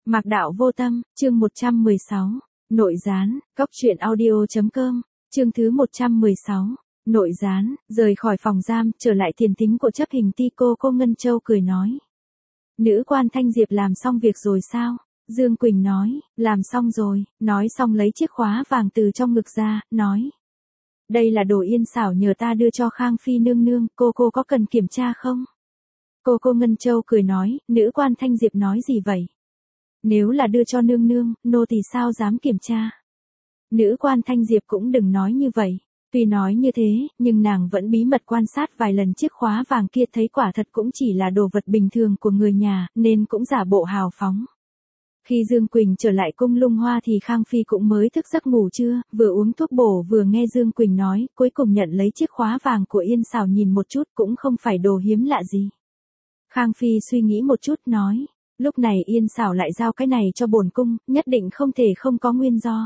Mạc Đạo Vô Tâm, chương 116. Nội gián, Cóc truyện audio.com, chương thứ 116. Nội gián, rời khỏi phòng giam, trở lại tiền thính của chấp hình ty cô Ngân Châu cười nói. Nữ quan Thanh Diệp làm xong việc rồi sao? Dương Quỳnh nói, làm xong rồi, nói xong lấy chiếc khóa vàng từ trong ngực ra, nói. Đây là đồ Yên Xảo nhờ ta đưa cho Khang Phi nương nương, cô có cần kiểm tra không? Cô Ngân Châu cười nói, nữ quan Thanh Diệp nói gì vậy? Nếu là đưa cho nương nương, nô tỳ sao dám kiểm tra? Nữ quan Thanh Diệp cũng đừng nói như vậy. Tuy nói như thế, nhưng nàng vẫn bí mật quan sát vài lần chiếc khóa vàng kia thấy quả thật cũng chỉ là đồ vật bình thường của người nhà, nên cũng giả bộ hào phóng. Khi Dương Quỳnh trở lại cung Lung Hoa thì Khang Phi cũng mới thức giấc ngủ trưa, vừa uống thuốc bổ vừa nghe Dương Quỳnh nói, cuối cùng nhận lấy chiếc khóa vàng của Yên Xảo nhìn một chút cũng không phải đồ hiếm lạ gì. Khang Phi suy nghĩ một chút nói, lúc này Yên Xảo lại giao cái này cho bổn cung, nhất định không thể không có nguyên do.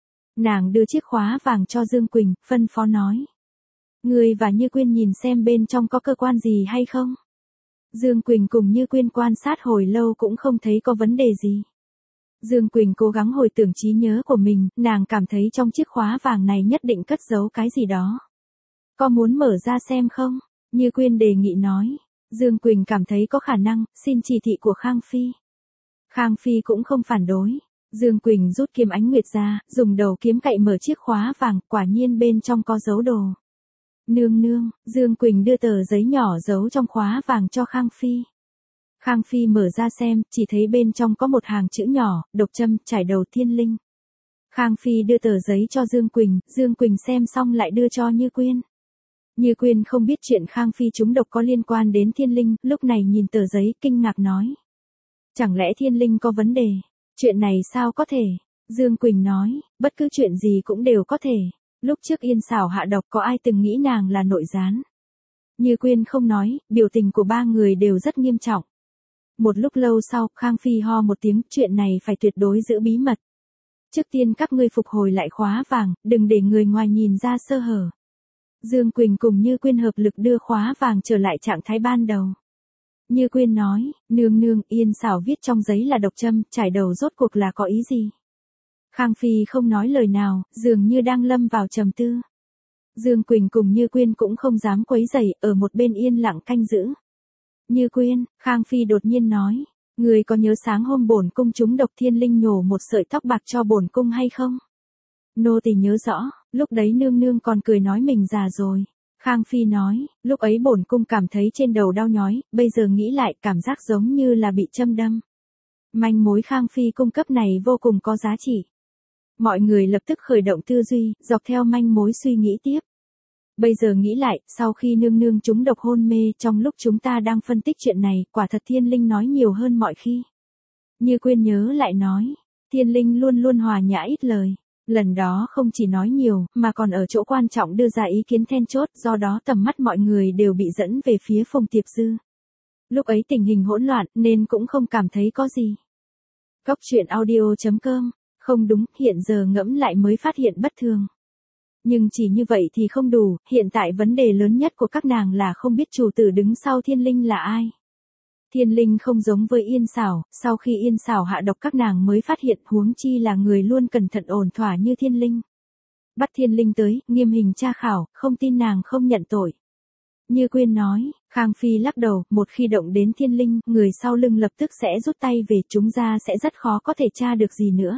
Nàng đưa chiếc khóa vàng cho Dương Quỳnh, phân phó nói. Ngươi và Như Quyên nhìn xem bên trong có cơ quan gì hay không? Dương Quỳnh cùng Như Quyên quan sát hồi lâu cũng không thấy có vấn đề gì. Dương Quỳnh cố gắng hồi tưởng trí nhớ của mình, nàng cảm thấy trong chiếc khóa vàng này nhất định cất giấu cái gì đó. Có muốn mở ra xem không? Như Quyên đề nghị nói. Dương Quỳnh cảm thấy có khả năng, xin chỉ thị của Khang Phi. Khang Phi cũng không phản đối. Dương Quỳnh rút kiếm ánh nguyệt ra, dùng đầu kiếm cậy mở chiếc khóa vàng, quả nhiên bên trong có dấu đồ. Nương nương, Dương Quỳnh đưa tờ giấy nhỏ giấu trong khóa vàng cho Khang Phi. Khang Phi mở ra xem, chỉ thấy bên trong có một hàng chữ nhỏ, độc châm, trải đầu thiên linh. Khang Phi đưa tờ giấy cho Dương Quỳnh xem xong lại đưa cho Như Quyên. Như Quyên không biết chuyện Khang Phi trúng độc có liên quan đến thiên linh, lúc này nhìn tờ giấy kinh ngạc nói. Chẳng lẽ thiên linh có vấn đề? Chuyện này sao có thể? Dương Quỳnh nói, bất cứ chuyện gì cũng đều có thể. Lúc trước Yên Xảo hạ độc có ai từng nghĩ nàng là nội gián? Như Quyên không nói, biểu tình của ba người đều rất nghiêm trọng. Một lúc lâu sau, Khang Phi ho một tiếng, chuyện này phải tuyệt đối giữ bí mật. Trước tiên các ngươi phục hồi lại khóa vàng, đừng để người ngoài nhìn ra sơ hở. Dương Quỳnh cùng Như Quyên hợp lực đưa khóa vàng trở lại trạng thái ban đầu. Như Quyên nói, nương nương, Yên Xảo viết trong giấy là độc châm, trải đầu rốt cuộc là có ý gì? Khang Phi không nói lời nào, dường như đang lâm vào trầm tư. Dương Quỳnh cùng Như Quyên cũng không dám quấy rầy, ở một bên yên lặng canh giữ. Như Quyên, Khang Phi đột nhiên nói, người có nhớ sáng hôm bổn cung trúng độc thiên linh nhổ một sợi tóc bạc cho bổn cung hay không? Nô tỳ nhớ rõ, lúc đấy nương nương còn cười nói mình già rồi. Khang Phi nói, lúc ấy bổn cung cảm thấy trên đầu đau nhói, bây giờ nghĩ lại cảm giác giống như là bị châm đâm. Manh mối Khang Phi cung cấp này vô cùng có giá trị. Mọi người lập tức khởi động tư duy, dọc theo manh mối suy nghĩ tiếp. Bây giờ nghĩ lại, sau khi nương nương trúng độc hôn mê, trong lúc chúng ta đang phân tích chuyện này, quả thật thiên linh nói nhiều hơn mọi khi. Như Quyên nhớ lại nói, thiên linh luôn luôn hòa nhã ít lời. Lần đó không chỉ nói nhiều, mà còn ở chỗ quan trọng đưa ra ý kiến then chốt, do đó tầm mắt mọi người đều bị dẫn về phía Phùng Tiệp Dư. Lúc ấy tình hình hỗn loạn, nên cũng không cảm thấy có gì. Cóc truyện audio.com, không đúng, hiện giờ ngẫm lại mới phát hiện bất thường. Nhưng chỉ như vậy thì không đủ, hiện tại vấn đề lớn nhất của các nàng là không biết chủ tử đứng sau thiên linh là ai. Thiên linh không giống với Yên Xảo, sau khi Yên Xảo hạ độc các nàng mới phát hiện huống chi là người luôn cẩn thận ổn thỏa như thiên linh. Bắt thiên linh tới, nghiêm hình tra khảo, không tin nàng không nhận tội. Như Quyên nói, Khang Phi lắc đầu, một khi động đến thiên linh, người sau lưng lập tức sẽ rút tay về, chúng ra sẽ rất khó có thể tra được gì nữa.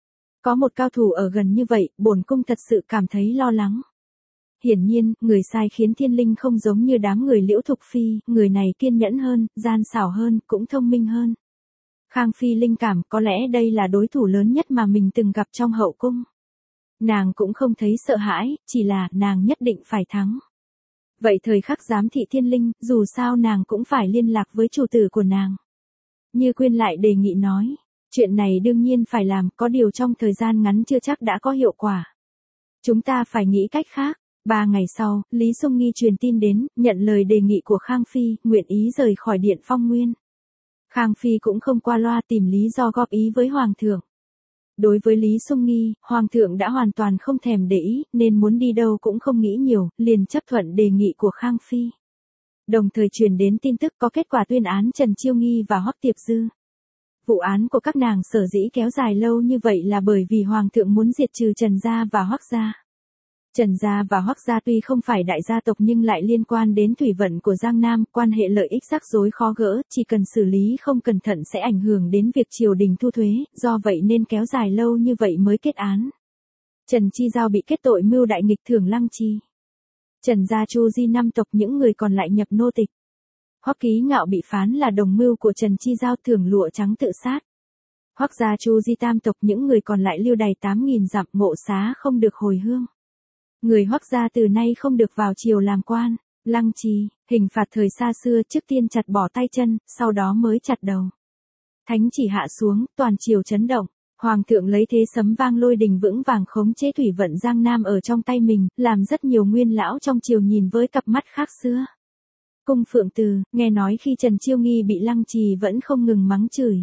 Có một cao thủ ở gần như vậy, bổn cung thật sự cảm thấy lo lắng. Hiển nhiên, người sai khiến thiên linh không giống như đám người Liễu Thục Phi, người này kiên nhẫn hơn, gian xảo hơn, cũng thông minh hơn. Khang Phi linh cảm, có lẽ đây là đối thủ lớn nhất mà mình từng gặp trong hậu cung. Nàng cũng không thấy sợ hãi, chỉ là nàng nhất định phải thắng. Vậy thời khắc giám thị thiên linh, dù sao nàng cũng phải liên lạc với chủ tử của nàng. Như Quyên lại đề nghị nói, chuyện này đương nhiên phải làm, có điều trong thời gian ngắn chưa chắc đã có hiệu quả. Chúng ta phải nghĩ cách khác. 3 ngày sau, Lý Sung Nghi truyền tin đến, nhận lời đề nghị của Khang Phi, nguyện ý rời khỏi Điện Phong Nguyên. Khang Phi cũng không qua loa tìm lý do góp ý với Hoàng thượng. Đối với Lý Sung Nghi, Hoàng thượng đã hoàn toàn không thèm để ý, nên muốn đi đâu cũng không nghĩ nhiều, liền chấp thuận đề nghị của Khang Phi. Đồng thời truyền đến tin tức có kết quả tuyên án Trần Chiêu Nghi và Hoắc Tiệp Dư. Vụ án của các nàng sở dĩ kéo dài lâu như vậy là bởi vì Hoàng thượng muốn diệt trừ Trần gia và Hoắc gia. Trần gia và Hoắc gia tuy không phải đại gia tộc nhưng lại liên quan đến thủy vận của Giang Nam, quan hệ lợi ích rắc rối khó gỡ, chỉ cần xử lý không cẩn thận sẽ ảnh hưởng đến việc triều đình thu thuế, do vậy nên kéo dài lâu như vậy mới kết án. Trần Chi Giao bị kết tội mưu đại nghịch thưởng lăng chi. Trần gia Chu Di năm tộc những người còn lại nhập nô tịch. Hoắc Ký Ngạo bị phán là đồng mưu của Trần Chi Giao thưởng lụa trắng tự sát. Hoắc gia Chu Di tam tộc những người còn lại lưu đày 8.000 dặm ngộ xá không được hồi hương. Người Hoắc gia từ nay không được vào triều làm quan. Lăng trì, hình phạt thời xa xưa trước tiên chặt bỏ tay chân, sau đó mới chặt đầu. Thánh chỉ hạ xuống, toàn triều chấn động. Hoàng thượng lấy thế sấm vang lôi đình vững vàng khống chế thủy vận Giang Nam ở trong tay mình, làm rất nhiều nguyên lão trong triều nhìn với cặp mắt khác xưa. Cung Phượng Từ, nghe nói khi Trần Chiêu Nghi bị Lăng Trì vẫn không ngừng mắng chửi.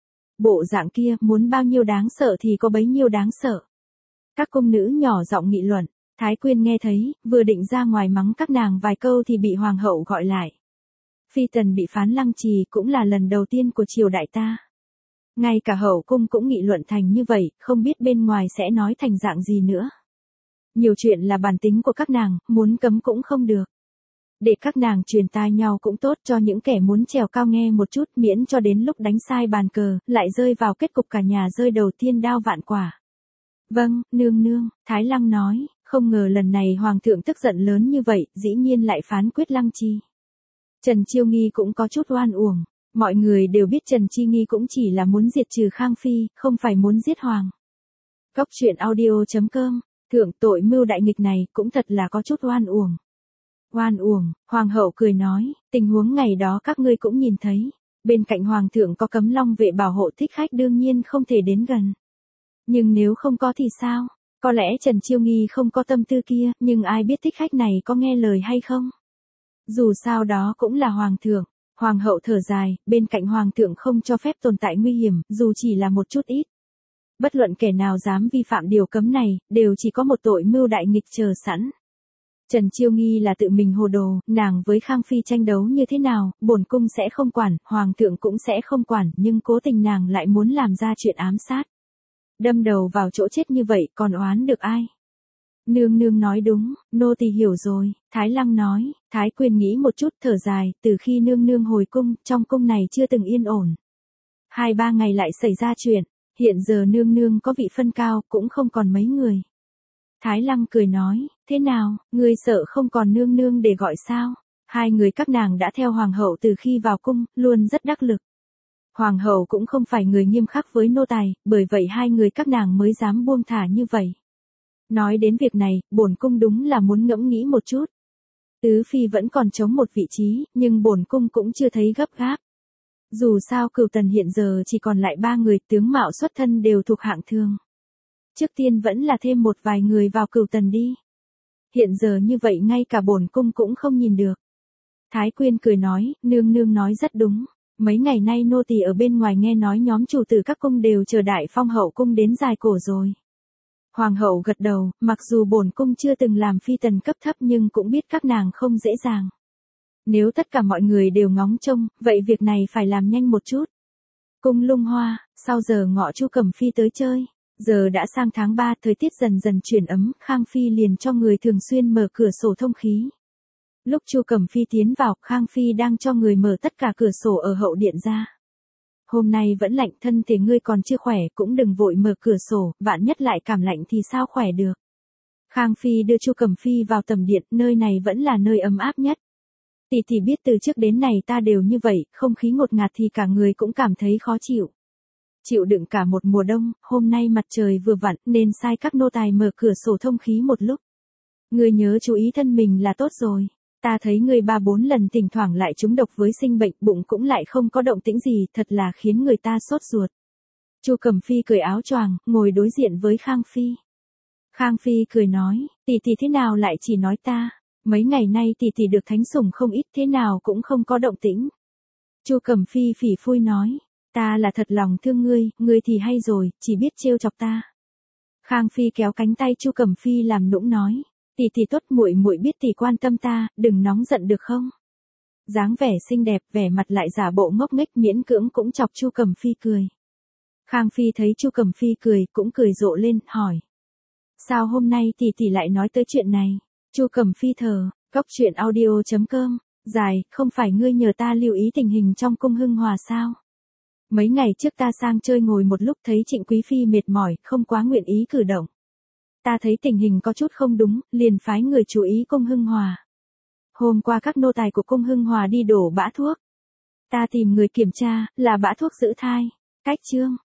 Bộ dạng kia, muốn bao nhiêu đáng sợ thì có bấy nhiêu đáng sợ. Các cung nữ nhỏ giọng nghị luận, Thái Quyên nghe thấy, vừa định ra ngoài mắng các nàng vài câu thì bị hoàng hậu gọi lại. Phi tần bị phán Lăng Trì cũng là lần đầu tiên của triều đại ta. Ngay cả hậu cung cũng nghị luận thành như vậy, không biết bên ngoài sẽ nói thành dạng gì nữa. Nhiều chuyện là bản tính của các nàng, muốn cấm cũng không được. Để các nàng truyền tai nhau cũng tốt cho những kẻ muốn trèo cao nghe một chút, miễn cho đến lúc đánh sai bàn cờ, lại rơi vào kết cục cả nhà rơi đầu tiên đao vạn quả. Vâng, nương nương, Thái Lăng nói, không ngờ lần này hoàng thượng tức giận lớn như vậy, dĩ nhiên lại phán quyết Lăng Chi. Trần Chiêu Nghi cũng có chút oan uổng. Mọi người đều biết Trần Chi Nghi cũng chỉ là muốn diệt trừ Khang Phi, không phải muốn giết hoàng. Góc truyện audio.com, thượng tội mưu đại nghịch này cũng thật là có chút oan uổng. Oan uổng, hoàng hậu cười nói, tình huống ngày đó các ngươi cũng nhìn thấy. Bên cạnh hoàng thượng có cấm long vệ bảo hộ thích khách đương nhiên không thể đến gần. Nhưng nếu không có thì sao? Có lẽ Trần Chiêu Nghi không có tâm tư kia, nhưng ai biết thích khách này có nghe lời hay không? Dù sao đó cũng là hoàng thượng. Hoàng hậu thở dài, bên cạnh hoàng thượng không cho phép tồn tại nguy hiểm, dù chỉ là một chút ít. Bất luận kẻ nào dám vi phạm điều cấm này, đều chỉ có một tội mưu đại nghịch chờ sẵn. Trần Chiêu Nghi là tự mình hồ đồ, nàng với Khang Phi tranh đấu như thế nào, bổn cung sẽ không quản, hoàng thượng cũng sẽ không quản, nhưng cố tình nàng lại muốn làm ra chuyện ám sát. Đâm đầu vào chỗ chết như vậy, còn oán được ai? Nương nương nói đúng, nô tỳ hiểu rồi, Thái Lăng nói, Thái Quyên nghĩ một chút thở dài, từ khi nương nương hồi cung, trong cung này chưa từng yên ổn. 2-3 ngày lại xảy ra chuyện, hiện giờ nương nương có vị phân cao, cũng không còn mấy người. Thái Lăng cười nói, thế nào, ngươi sợ không còn nương nương để gọi sao? Hai người các nàng đã theo hoàng hậu từ khi vào cung, luôn rất đắc lực. Hoàng hậu cũng không phải người nghiêm khắc với nô tài, bởi vậy hai người các nàng mới dám buông thả như vậy. Nói đến việc này, bổn cung đúng là muốn ngẫm nghĩ một chút. Tứ phi vẫn còn chống một vị trí, nhưng bổn cung cũng chưa thấy gấp gáp. Dù sao Cửu Tần hiện giờ chỉ còn lại 3 người, tướng mạo xuất thân đều thuộc hạng thường. Trước tiên vẫn là thêm một vài người vào Cửu Tần đi. Hiện giờ như vậy ngay cả bổn cung cũng không nhìn được. Thái Quyên cười nói, nương nương nói rất đúng. Mấy ngày nay nô tỳ ở bên ngoài nghe nói nhóm chủ tử các cung đều chờ Đại Phong hậu cung đến dài cổ rồi. Hoàng hậu gật đầu, mặc dù bổn cung chưa từng làm phi tần cấp thấp nhưng cũng biết các nàng không dễ dàng. Nếu tất cả mọi người đều ngóng trông, vậy việc này phải làm nhanh một chút. Cung Lung Hoa, sau giờ ngọ Chu Cẩm Phi tới chơi. Giờ đã sang tháng 3, thời tiết dần dần chuyển ấm, Khang Phi liền cho người thường xuyên mở cửa sổ thông khí. Lúc Chu Cẩm Phi tiến vào, Khang Phi đang cho người mở tất cả cửa sổ ở hậu điện ra. Hôm nay vẫn lạnh, thân thể ngươi còn chưa khỏe, cũng đừng vội mở cửa sổ, vạn nhất lại cảm lạnh thì sao khỏe được. Khang Phi đưa Chu Cẩm Phi vào tầm điện, nơi này vẫn là nơi ấm áp nhất. Tỷ biết từ trước đến nay ta đều như vậy, không khí ngột ngạt thì cả người cũng cảm thấy khó chịu. Chịu đựng cả một mùa đông, hôm nay mặt trời vừa vặn nên sai các nô tài mở cửa sổ thông khí một lúc. Ngươi nhớ chú ý thân mình là tốt rồi. Ta thấy ngươi 3-4 lần thỉnh thoảng lại trúng độc với sinh bệnh, bụng cũng lại không có động tĩnh gì, thật là khiến người ta sốt ruột. Chu Cẩm Phi cởi áo choàng, ngồi đối diện với Khang Phi. Khang Phi cười nói, tỷ thế nào lại chỉ nói ta, mấy ngày nay tỷ được thánh sủng không ít, thế nào cũng không có động tĩnh. Chu Cẩm Phi phỉ phui nói, ta là thật lòng thương ngươi thì hay rồi, chỉ biết trêu chọc ta. Khang Phi kéo cánh tay Chu Cẩm Phi làm nũng nói, tỷ tốt, muội biết tỷ quan tâm ta, đừng nóng giận được không? dáng vẻ xinh đẹp, vẻ mặt lại giả bộ ngốc nghếch miễn cưỡng cũng chọc Chu Cẩm Phi cười. Khang Phi thấy Chu Cẩm Phi cười, cũng cười rộ lên, hỏi. Sao hôm nay tỷ lại nói tới chuyện này? Chu Cẩm Phi thở, Cóc truyện audio.com, dài, không phải ngươi nhờ ta lưu ý tình hình trong cung Hưng Hòa sao? Mấy ngày trước ta sang chơi ngồi một lúc thấy Trịnh Quý Phi mệt mỏi, không quá nguyện ý cử động. Ta thấy tình hình có chút không đúng, liền phái người chú ý cung Hưng Hòa. Hôm qua các nô tài của cung Hưng Hòa đi đổ bã thuốc. Ta tìm người kiểm tra, là bã thuốc giữ thai. Cách chương.